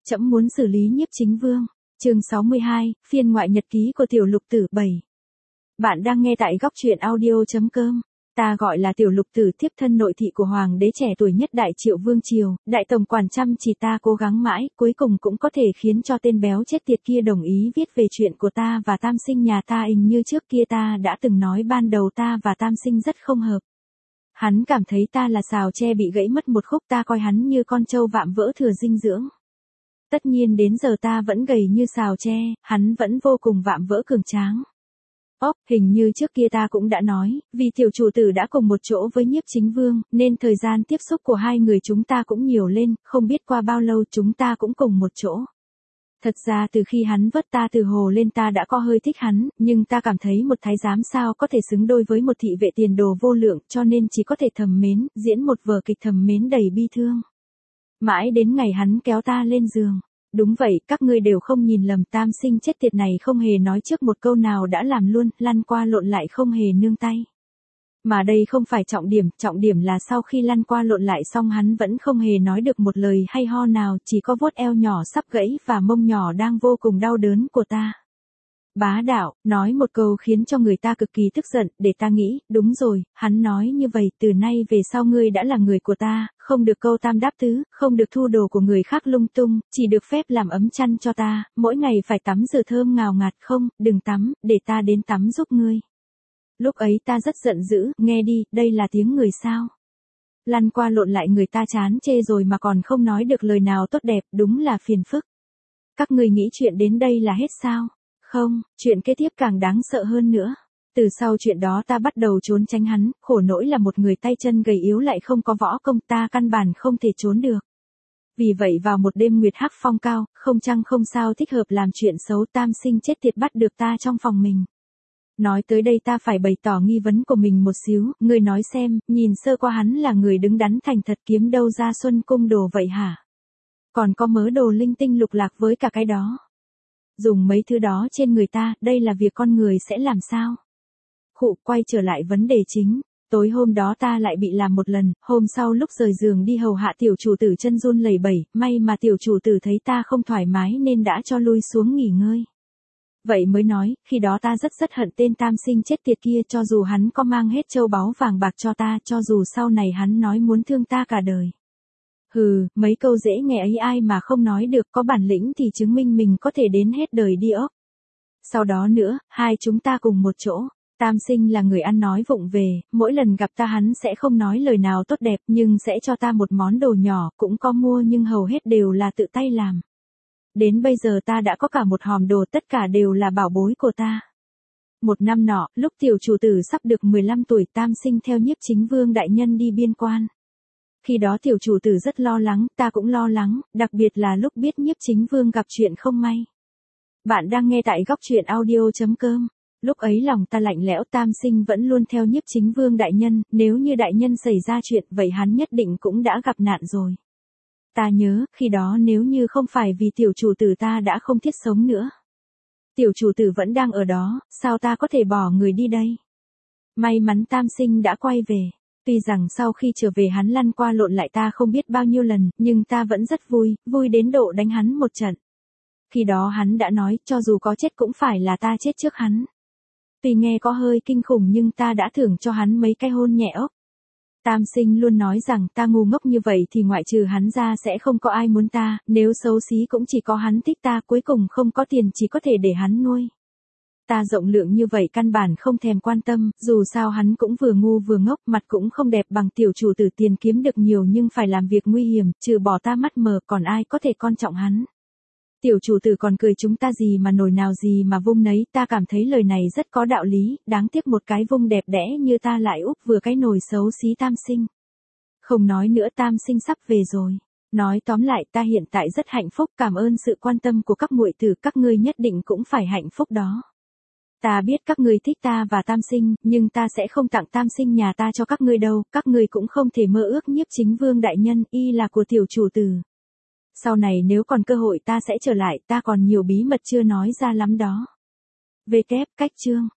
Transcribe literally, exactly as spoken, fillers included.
trẫm muốn xử lý Nhiếp Chính Vương. Chương sáu mươi hai, phiên ngoại nhật ký của Tiểu Lục Tử bảy. Bạn đang nghe tại góc truyện audio chấm com. Ta gọi là Tiểu Lục Tử, thiếp thân nội thị của hoàng đế trẻ tuổi nhất Đại Triệu Vương triều, đại tổng quản chăm chỉ ta cố gắng mãi, cuối cùng cũng có thể khiến cho tên béo chết tiệt kia đồng ý viết về chuyện của ta và Tam Sinh nhà ta. Hình như trước kia ta đã từng nói ban đầu ta và Tam Sinh rất không hợp. Hắn cảm thấy ta là sào tre bị gãy mất một khúc, ta coi hắn như con trâu vạm vỡ thừa dinh dưỡng. Tất nhiên đến giờ ta vẫn gầy như sào tre, hắn vẫn vô cùng vạm vỡ cường tráng. Ốc, hình như trước kia ta cũng đã nói, vì tiểu chủ tử đã cùng một chỗ với Nhiếp Chính Vương, nên thời gian tiếp xúc của hai người chúng ta cũng nhiều lên, không biết qua bao lâu chúng ta cũng cùng một chỗ. Thật ra từ khi hắn vớt ta từ hồ lên ta đã có hơi thích hắn, nhưng ta cảm thấy một thái giám sao có thể xứng đôi với một thị vệ tiền đồ vô lượng, cho nên chỉ có thể thầm mến, diễn một vở kịch thầm mến đầy bi thương. Mãi đến ngày hắn kéo ta lên giường. Đúng vậy, các ngươi đều không nhìn lầm, Tam Sinh chết tiệt này không hề nói trước một câu nào đã làm luôn, lăn qua lộn lại không hề nương tay. Mà đây không phải trọng điểm, trọng điểm là sau khi lăn qua lộn lại xong hắn vẫn không hề nói được một lời hay ho nào, chỉ có vuốt eo nhỏ sắp gãy và mông nhỏ đang vô cùng đau đớn của ta. Bá đạo, nói một câu khiến cho người ta cực kỳ tức giận, để ta nghĩ, đúng rồi, hắn nói như vậy, từ nay về sau ngươi đã là người của ta, không được câu tam đáp tứ, không được thu đồ của người khác lung tung, chỉ được phép làm ấm chăn cho ta, mỗi ngày phải tắm rửa thơm ngào ngạt, không, đừng tắm, để ta đến tắm giúp ngươi. Lúc ấy ta rất giận dữ, nghe đi, đây là tiếng người sao? Lăn qua lộn lại người ta chán chê rồi mà còn không nói được lời nào tốt đẹp, đúng là phiền phức. Các ngươi nghĩ chuyện đến đây là hết sao? Không, chuyện kế tiếp càng đáng sợ hơn nữa. Từ sau chuyện đó ta bắt đầu trốn tránh hắn, khổ nỗi là một người tay chân gầy yếu lại không có võ công, ta căn bản không thể trốn được. Vì vậy vào một đêm nguyệt hắc phong cao, không chăng không sao thích hợp làm chuyện xấu, Tam Sinh chết tiệt bắt được ta trong phòng mình. Nói tới đây ta phải bày tỏ nghi vấn của mình một xíu, ngươi nói xem, nhìn sơ qua hắn là người đứng đắn thành thật, kiếm đâu ra Xuân Cung đồ vậy hả? Còn có mớ đồ linh tinh lục lạc với cả cái đó. Dùng mấy thứ đó trên người ta, đây là việc con người sẽ làm sao? Khụ, quay trở lại vấn đề chính. Tối hôm đó ta lại bị làm một lần, hôm sau lúc rời giường đi hầu hạ tiểu chủ tử chân run lẩy bẩy, may mà tiểu chủ tử thấy ta không thoải mái nên đã cho lui xuống nghỉ ngơi. Vậy mới nói, khi đó ta rất rất hận tên Tam Sinh chết tiệt kia, cho dù hắn có mang hết châu báu vàng bạc cho ta, cho dù sau này hắn nói muốn thương ta cả đời. Hừ, mấy câu dễ nghe ấy ai mà không nói được, có bản lĩnh thì chứng minh mình có thể đến hết đời đi ốc. Sau đó nữa, hai chúng ta cùng một chỗ. Tam Sinh là người ăn nói vụng về, mỗi lần gặp ta hắn sẽ không nói lời nào tốt đẹp nhưng sẽ cho ta một món đồ nhỏ, cũng có mua nhưng hầu hết đều là tự tay làm. Đến bây giờ ta đã có cả một hòm đồ, tất cả đều là bảo bối của ta. Một năm nọ, lúc tiểu chủ tử sắp được mười lăm tuổi, Tam Sinh theo Nhiếp Chính Vương đại nhân đi biên quan. Khi đó tiểu chủ tử rất lo lắng, ta cũng lo lắng, đặc biệt là lúc biết Nhiếp Chính Vương gặp chuyện không may. Bạn đang nghe tại góc truyện audio chấm com. Lúc ấy lòng ta lạnh lẽo, Tam Sinh vẫn luôn theo Nhiếp Chính Vương đại nhân, nếu như đại nhân xảy ra chuyện vậy hắn nhất định cũng đã gặp nạn rồi. Ta nhớ, khi đó nếu như không phải vì tiểu chủ tử ta đã không thiết sống nữa. Tiểu chủ tử vẫn đang ở đó, sao ta có thể bỏ người đi đây? May mắn Tam Sinh đã quay về. Tuy rằng sau khi trở về hắn lăn qua lộn lại ta không biết bao nhiêu lần, nhưng ta vẫn rất vui, vui đến độ đánh hắn một trận. Khi đó hắn đã nói, cho dù có chết cũng phải là ta chết trước hắn. Tuy nghe có hơi kinh khủng nhưng ta đã thưởng cho hắn mấy cái hôn nhẹ ốc. Tam Sinh luôn nói rằng ta ngu ngốc như vậy thì ngoại trừ hắn ra sẽ không có ai muốn ta, nếu xấu xí cũng chỉ có hắn thích ta, cuối cùng không có tiền chỉ có thể để hắn nuôi. Ta rộng lượng như vậy căn bản không thèm quan tâm, dù sao hắn cũng vừa ngu vừa ngốc, mặt cũng không đẹp bằng tiểu chủ tử, tiền kiếm được nhiều nhưng phải làm việc nguy hiểm, trừ bỏ ta mắt mờ còn ai có thể coi trọng hắn. Tiểu chủ tử còn cười chúng ta gì mà nổi nào gì mà vung nấy, ta cảm thấy lời này rất có đạo lý, đáng tiếc một cái vung đẹp đẽ như ta lại úp vừa cái nồi xấu xí Tam Sinh. Không nói nữa, Tam Sinh sắp về rồi. Nói tóm lại ta hiện tại rất hạnh phúc, cảm ơn sự quan tâm của các muội tử, các ngươi nhất định cũng phải hạnh phúc đó. Ta biết các ngươi thích ta và Tam Sinh, nhưng ta sẽ không tặng Tam Sinh nhà ta cho các ngươi đâu, các ngươi cũng không thể mơ ước Nhiếp Chính Vương đại nhân, y là của tiểu chủ tử. Sau này nếu còn cơ hội ta sẽ trở lại, ta còn nhiều bí mật chưa nói ra lắm đó. Về kép cách chương